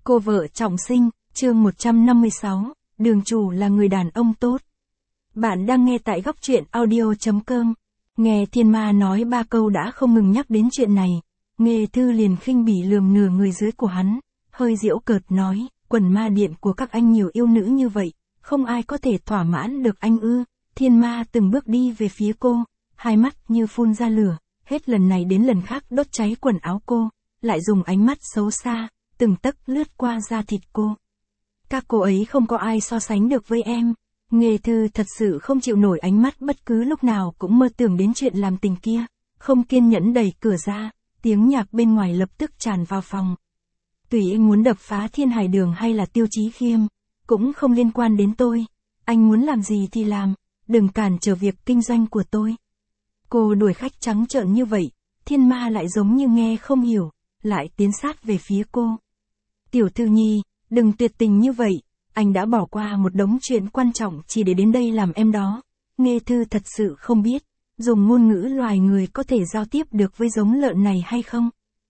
Cô vợ trọng sinh, chương 156, đường chủ là người đàn ông tốt. Bạn đang nghe tại góc truyện audio.com. Nghe Thiên Ma nói 3 câu đã không ngừng nhắc đến chuyện này. Nghê Thư liền khinh bỉ lườm nửa người dưới của hắn, hơi giễu cợt nói, quần ma điện của các anh nhiều yêu nữ như vậy, không ai có thể thỏa mãn được anh ư. Thiên Ma từng bước đi về phía cô, hai mắt như phun ra lửa, hết lần này đến lần khác đốt cháy quần áo cô, lại dùng ánh mắt xấu xa, từng tấc lướt qua da thịt cô. Các cô ấy không có ai so sánh được với em. Nghê Thư thật sự không chịu nổi ánh mắt bất cứ lúc nào cũng mơ tưởng đến chuyện làm tình kia, không kiên nhẫn đẩy cửa ra, tiếng nhạc bên ngoài lập tức tràn vào phòng. Tùy anh muốn đập phá Thiên Hải Đường hay là Tiêu Chí Khiêm, cũng không liên quan đến tôi, anh muốn làm gì thì làm, đừng cản trở việc kinh doanh của tôi. Cô đuổi khách trắng trợn như vậy, Thiên Ma lại giống như nghe không hiểu, lại tiến sát về phía cô. Tiểu Thư Nhi, đừng tuyệt tình như vậy, anh đã bỏ qua một đống chuyện quan trọng chỉ để đến đây làm em đó. Nghê Thư thật sự không biết, dùng ngôn ngữ loài người có thể giao tiếp được với giống lợn này hay không.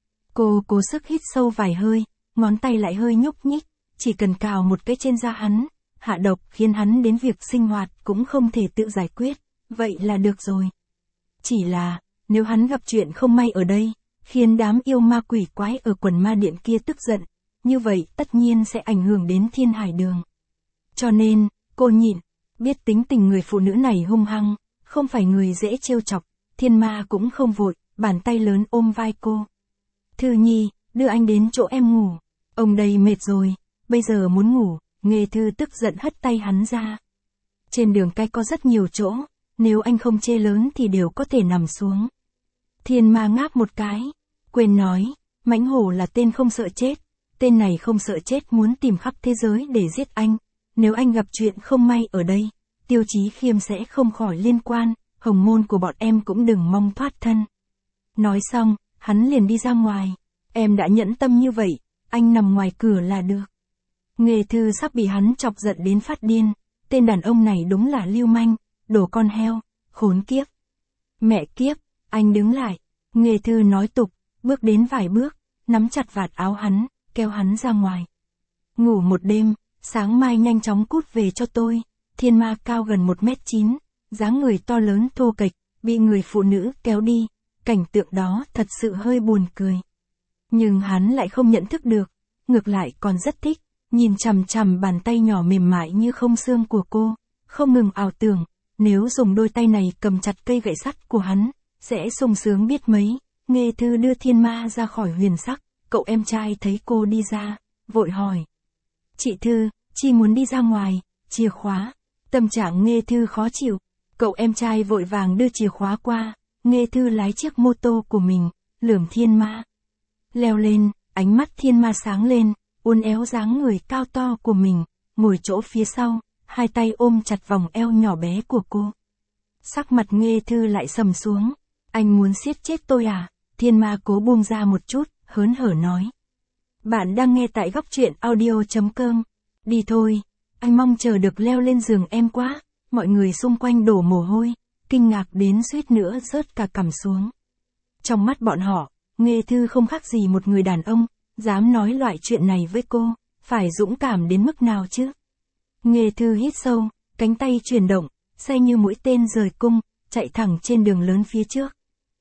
Cô cố sức hít sâu vài hơi, ngón tay lại hơi nhúc nhích, chỉ cần cào một cái trên da hắn, hạ độc khiến hắn đến việc sinh hoạt cũng không thể tự giải quyết, vậy là được rồi. Chỉ là, nếu hắn gặp chuyện không may ở đây, khiến đám yêu ma quỷ quái ở quần ma điện kia tức giận, như vậy tất nhiên sẽ ảnh hưởng đến Thiên Hải Đường. Cho nên, cô nhịn, biết tính tình người phụ nữ này hung hăng, không phải người dễ trêu chọc, Thiên Ma cũng không vội, bàn tay lớn ôm vai cô. Thư Nhi, đưa anh đến chỗ em ngủ, ông đây mệt rồi, bây giờ muốn ngủ. Nghê Thư tức giận hất tay hắn ra. Trên đường cái có rất nhiều chỗ, nếu anh không chê lớn thì đều có thể nằm xuống. Thiên Ma ngáp một cái, quên nói, mãnh hổ là tên không sợ chết, tên này không sợ chết muốn tìm khắp thế giới để giết anh, nếu anh gặp chuyện không may ở đây, Tiêu Chí Khiêm sẽ không khỏi liên quan, hồng môn của bọn em cũng đừng mong thoát thân. Nói xong, hắn liền đi ra ngoài, em đã nhẫn tâm như vậy, anh nằm ngoài cửa là được. Nghê Thư sắp bị hắn chọc giận đến phát điên, tên đàn ông này đúng là lưu manh, đồ con heo, khốn kiếp. Mẹ kiếp, anh đứng lại, Nghê Thư nói tục, bước đến vài bước, nắm chặt vạt áo hắn, kéo hắn ra ngoài. Ngủ một đêm, sáng mai nhanh chóng cút về cho tôi. Thiên Ma cao gần 1m9, dáng người to lớn thô kệch, bị người phụ nữ kéo đi, cảnh tượng đó thật sự hơi buồn cười. Nhưng hắn lại không nhận thức được, ngược lại còn rất thích, nhìn chằm chằm bàn tay nhỏ mềm mại như không xương của cô, không ngừng ảo tưởng, nếu dùng đôi tay này cầm chặt cây gậy sắt của hắn, sẽ sung sướng biết mấy. Nghê Thư đưa Thiên Ma ra khỏi huyền sắc, cậu em trai thấy cô đi ra, vội hỏi. Chị Thư, chị muốn đi ra ngoài, chìa khóa. Tâm trạng Nghê Thư khó chịu, cậu em trai vội vàng đưa chìa khóa qua, Nghê Thư lái chiếc mô tô của mình, lườm Thiên Ma. Leo lên, ánh mắt Thiên Ma sáng lên, uốn éo dáng người cao to của mình, ngồi chỗ phía sau, hai tay ôm chặt vòng eo nhỏ bé của cô. Sắc mặt Nghê Thư lại sầm xuống, anh muốn siết chết tôi à? Thiên Ma cố buông ra một chút, hớn hở nói. Bạn đang nghe tại góc truyện audio.com. Đi thôi, anh mong chờ được leo lên giường em quá. Mọi người xung quanh đổ mồ hôi, kinh ngạc đến suýt nữa rớt cả cằm xuống. Trong mắt bọn họ, Nghê Thư không khác gì một người đàn ông, dám nói loại chuyện này với cô, phải dũng cảm đến mức nào chứ? Nghê Thư hít sâu, cánh tay chuyển động, xe như mũi tên rời cung, chạy thẳng trên đường lớn phía trước.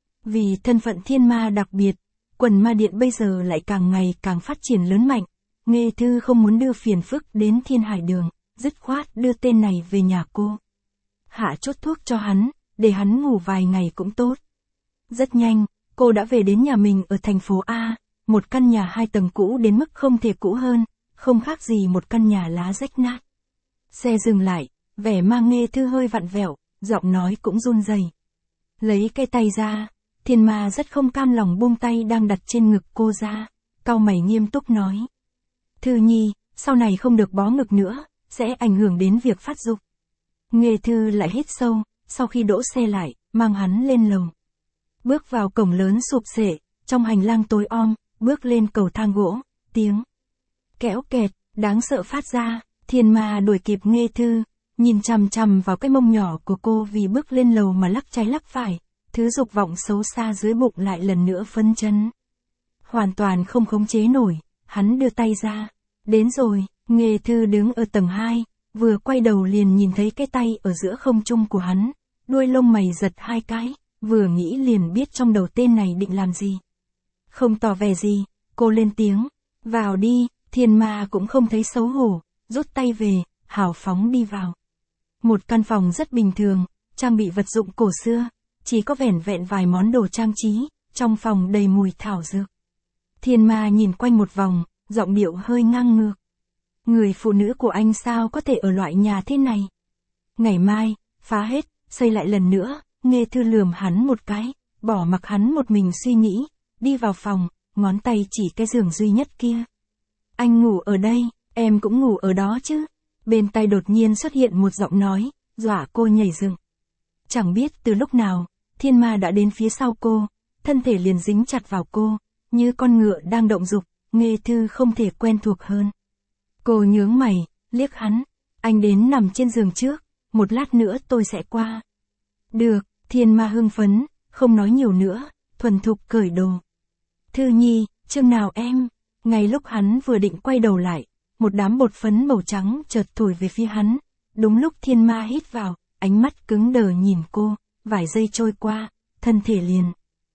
Vì thân phận Thiên Ma đặc biệt, quần ma điện bây giờ lại càng ngày càng phát triển lớn mạnh. Nghê Thư không muốn đưa phiền phức đến Thiên Hải Đường, dứt khoát đưa tên này về nhà cô. Hạ chốt thuốc cho hắn, để hắn ngủ vài ngày cũng tốt. Rất nhanh, cô đã về đến nhà mình ở thành phố A, một căn nhà 2 tầng cũ đến mức không thể cũ hơn, không khác gì một căn nhà lá rách nát. Xe dừng lại, vẻ mang Nghê Thư hơi vặn vẹo, giọng nói cũng run rẩy. Lấy cái tay ra, Thiên Ma rất không cam lòng buông tay đang đặt trên ngực cô ra, cau mày nghiêm túc nói. Thư Nhi, sau này không được bó ngực nữa, sẽ ảnh hưởng đến việc phát dục. Nghê Thư lại hít sâu, sau khi đỗ xe lại, mang hắn lên lầu. Bước vào cổng lớn sụp xệ, trong hành lang tối om, bước lên cầu thang gỗ, tiếng kéo kẹt, đáng sợ phát ra. Thiên Ma đuổi kịp Nghê Thư, nhìn chằm chằm vào cái mông nhỏ của cô vì bước lên lầu mà lắc trái lắc phải, thứ dục vọng xấu xa dưới bụng lại lần nữa phấn chấn. Hoàn toàn không khống chế nổi, hắn đưa tay ra, Đến rồi, Nghê Thư đứng ở tầng 2, vừa quay đầu liền nhìn thấy cái tay ở giữa không trung của hắn, đuôi lông mày giật 2 cái, vừa nghĩ liền biết trong đầu tên này định làm gì. Không tỏ vẻ gì, cô lên tiếng, vào đi, Thiên Ma cũng không thấy xấu hổ, rút tay về, hào phóng đi vào. Một căn phòng rất bình thường, trang bị vật dụng cổ xưa, chỉ có vẻn vẹn vài món đồ trang trí, trong phòng đầy mùi thảo dược. Thiên Ma nhìn quanh một vòng, giọng điệu hơi ngang ngược. Người phụ nữ của anh sao có thể ở loại nhà thế này? Ngày mai, phá hết, xây lại lần nữa. Nghê Thư lườm hắn một cái, bỏ mặc hắn một mình suy nghĩ, đi vào phòng, ngón tay chỉ cái giường duy nhất kia. Anh ngủ ở đây, em cũng ngủ ở đó chứ. Bên tai đột nhiên xuất hiện một giọng nói, dọa cô nhảy dựng. Chẳng biết từ lúc nào, Thiên Ma đã đến phía sau cô, thân thể liền dính chặt vào cô, như con ngựa đang động dục. Nghê Thư không thể quen thuộc hơn. Cô nhướng mày, liếc hắn, anh đến nằm trên giường trước, một lát nữa tôi sẽ qua. Được, Thiên Ma hưng phấn, không nói nhiều nữa, thuần thục cởi đồ. Thư Nhi, chương nào em? Ngay lúc hắn vừa định quay đầu lại, một đám bột phấn màu trắng chợt thổi về phía hắn. Đúng lúc Thiên Ma hít vào, ánh mắt cứng đờ nhìn cô, vài giây trôi qua, thân thể liền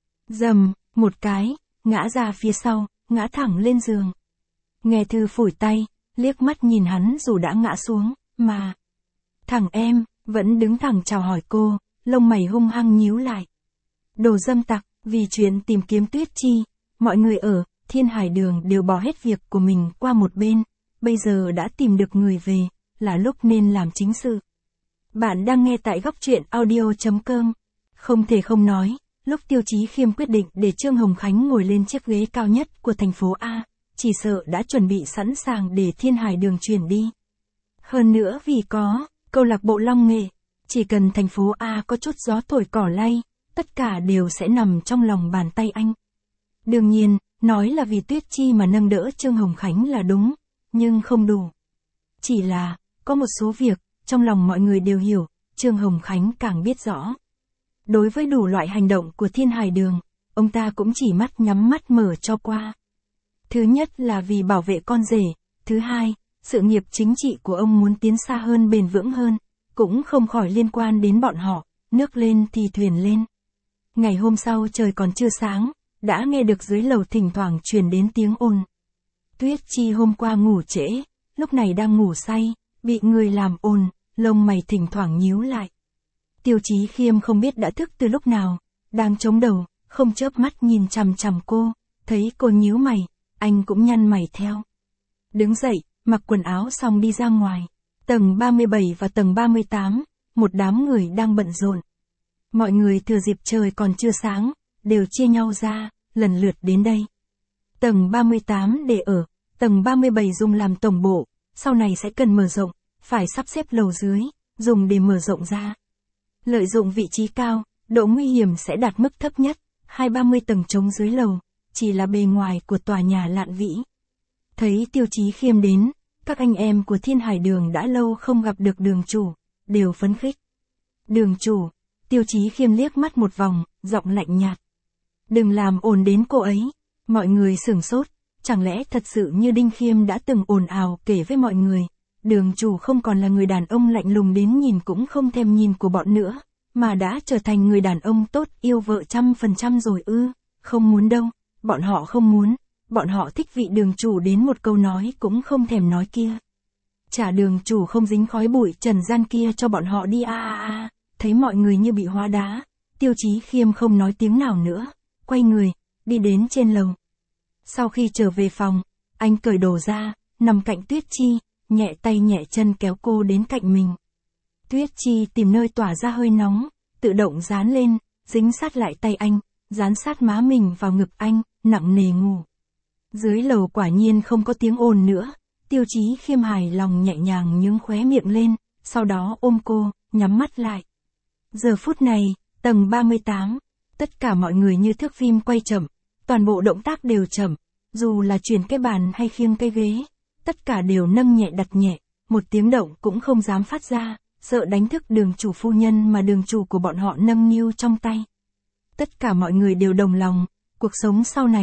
dầm, một cái, ngã ra phía sau, ngã thẳng lên giường. Nghê Thư phủi tay, liếc mắt nhìn hắn dù đã ngã xuống, mà thằng em, vẫn đứng thẳng chào hỏi cô, lông mày hung hăng nhíu lại. Đồ dâm tặc, vì chuyện tìm kiếm Tuyết Chi, mọi người ở Thiên Hải Đường đều bỏ hết việc của mình qua một bên, bây giờ đã tìm được người về, là lúc nên làm chính sự. Bạn đang nghe tại góc truyện audio.com. Không thể không nói, lúc Tiêu Chí Khiêm quyết định để Trương Hồng Khánh ngồi lên chiếc ghế cao nhất của thành phố A, chỉ sợ đã chuẩn bị sẵn sàng để Thiên Hải Đường chuyển đi. Hơn nữa vì có câu lạc bộ Long Nghệ, chỉ cần thành phố A có chút gió thổi cỏ lay, tất cả đều sẽ nằm trong lòng bàn tay anh. Đương nhiên, nói là vì Tuyết Chi mà nâng đỡ Trương Hồng Khánh là đúng, nhưng không đủ. Chỉ là, có một số việc, trong lòng mọi người đều hiểu, Trương Hồng Khánh càng biết rõ. Đối với đủ loại hành động của Thiên Hải Đường, ông ta cũng chỉ mắt nhắm mắt mở cho qua. Thứ nhất là vì bảo vệ con rể, thứ hai, sự nghiệp chính trị của ông muốn tiến xa hơn bền vững hơn, cũng không khỏi liên quan đến bọn họ, nước lên thì thuyền lên. Ngày hôm sau trời còn chưa sáng, đã nghe được dưới lầu thỉnh thoảng truyền đến tiếng ồn. Tuyết Chi hôm qua ngủ trễ, lúc này đang ngủ say, bị người làm ồn, lông mày thỉnh thoảng nhíu lại. Tiêu Chí Khiêm không biết đã thức từ lúc nào, đang chống đầu, không chớp mắt nhìn chằm chằm cô, thấy cô nhíu mày, anh cũng nhăn mày theo. Đứng dậy, mặc quần áo xong đi ra ngoài. Tầng 37 và tầng 38, một đám người đang bận rộn. Mọi người thừa dịp trời còn chưa sáng, đều chia nhau ra, lần lượt đến đây. Tầng 38 để ở, tầng 37 dùng làm tổng bộ, sau này sẽ cần mở rộng, phải sắp xếp lầu dưới, dùng để mở rộng ra. Lợi dụng vị trí cao, độ nguy hiểm sẽ đạt mức thấp nhất, 20-30 tầng trống dưới lầu, chỉ là bề ngoài của tòa nhà Lạn Vĩ. Thấy Tiêu Chí Khiêm đến, các anh em của Thiên Hải Đường đã lâu không gặp được đường chủ, đều phấn khích. Đường chủ, Tiêu Chí Khiêm liếc mắt một vòng, giọng lạnh nhạt. Đừng làm ồn đến cô ấy. Mọi người sửng sốt, chẳng lẽ thật sự như Đinh Khiêm đã từng ồn ào kể với mọi người, đường chủ không còn là người đàn ông lạnh lùng đến nhìn cũng không thèm nhìn của bọn nữa, mà đã trở thành người đàn ông tốt yêu vợ 100% rồi ư? Không muốn đâu, bọn họ không muốn, bọn họ thích vị đường chủ đến một câu nói cũng không thèm nói kia. Trả đường chủ không dính khói bụi trần gian kia cho bọn họ đi Thấy mọi người như bị hóa đá, Tiêu Chí Khiêm không nói tiếng nào nữa, quay người, đi đến trên lầu. Sau khi trở về phòng, anh cởi đồ ra, nằm cạnh Tuyết Chi, nhẹ tay nhẹ chân kéo cô đến cạnh mình. Tuyết Chi tìm nơi tỏa ra hơi nóng, tự động dán lên, dính sát lại tay anh, dán sát má mình vào ngực anh, nặng nề ngủ. Dưới lầu quả nhiên không có tiếng ồn nữa, Tiêu Chí Khiêm hài lòng nhẹ nhàng nhướng khóe miệng lên, sau đó ôm cô, nhắm mắt lại. Giờ phút này, tầng 38, tất cả mọi người như thước phim quay chậm, toàn bộ động tác đều chậm, dù là chuyển cái bàn hay khiêng cái ghế, tất cả đều nâng nhẹ đặt nhẹ, một tiếng động cũng không dám phát ra, sợ đánh thức đường chủ phu nhân mà đường chủ của bọn họ nâng niu trong tay. Tất cả mọi người đều đồng lòng, cuộc sống sau này,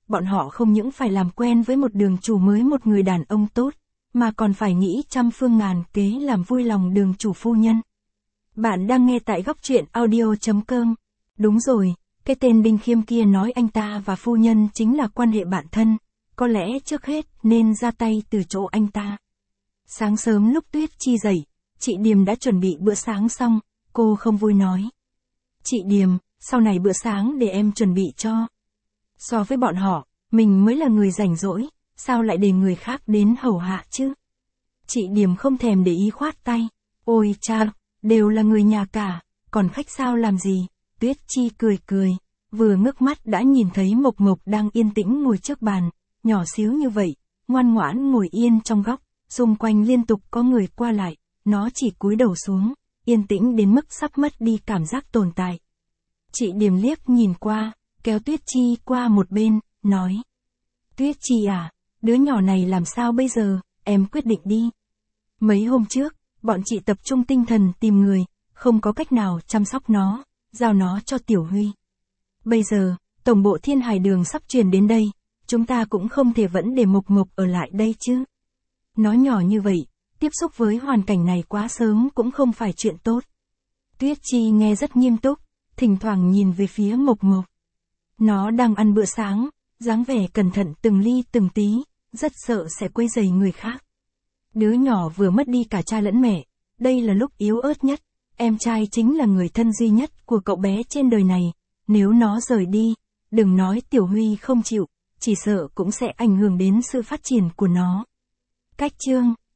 bọn họ không những phải làm quen với một đường chủ mới, một người đàn ông tốt, mà còn phải nghĩ trăm phương ngàn kế làm vui lòng đường chủ phu nhân. Bạn đang nghe tại góc truyện audio.com. Đúng rồi, cái tên Đinh Khiêm kia nói anh ta và phu nhân chính là quan hệ bạn thân, có lẽ trước hết nên ra tay từ chỗ anh ta. Sáng sớm lúc Tuyết Chi dậy, chị Điềm đã chuẩn bị bữa sáng xong, cô không vui nói. Chị Điềm, sau này bữa sáng để em chuẩn bị cho. So với bọn họ, mình mới là người rảnh rỗi, sao lại để người khác đến hầu hạ chứ? Chị Điềm không thèm để ý khoát tay. Ôi cha, đều là người nhà cả, còn khách sao làm gì? Tuyết Chi cười cười, vừa ngước mắt đã nhìn thấy Mộc Mộc đang yên tĩnh ngồi trước bàn, nhỏ xíu như vậy, ngoan ngoãn ngồi yên trong góc, xung quanh liên tục có người qua lại, nó chỉ cúi đầu xuống, yên tĩnh đến mức sắp mất đi cảm giác tồn tại. Chị Điềm liếc nhìn qua, kéo Tuyết Chi qua một bên, nói. Tuyết Chi à, đứa nhỏ này làm sao bây giờ, em quyết định đi. Mấy hôm trước, bọn chị tập trung tinh thần tìm người, không có cách nào chăm sóc nó, giao nó cho Tiểu Huy. Bây giờ, tổng bộ Thiên Hải Đường sắp chuyển đến đây, chúng ta cũng không thể vẫn để Mộc Mộc ở lại đây chứ. Nó nhỏ như vậy, tiếp xúc với hoàn cảnh này quá sớm cũng không phải chuyện tốt. Tuyết Chi nghe rất nghiêm túc, thỉnh thoảng nhìn về phía Mộc Mộc. Nó đang ăn bữa sáng, dáng vẻ cẩn thận từng ly từng tí, rất sợ sẽ quấy rầy người khác. Đứa nhỏ vừa mất đi cả cha lẫn mẹ, đây là lúc yếu ớt nhất, em trai chính là người thân duy nhất của cậu bé trên đời này, nếu nó rời đi, đừng nói Tiểu Huy không chịu, chỉ sợ cũng sẽ ảnh hưởng đến sự phát triển của nó. Cách chương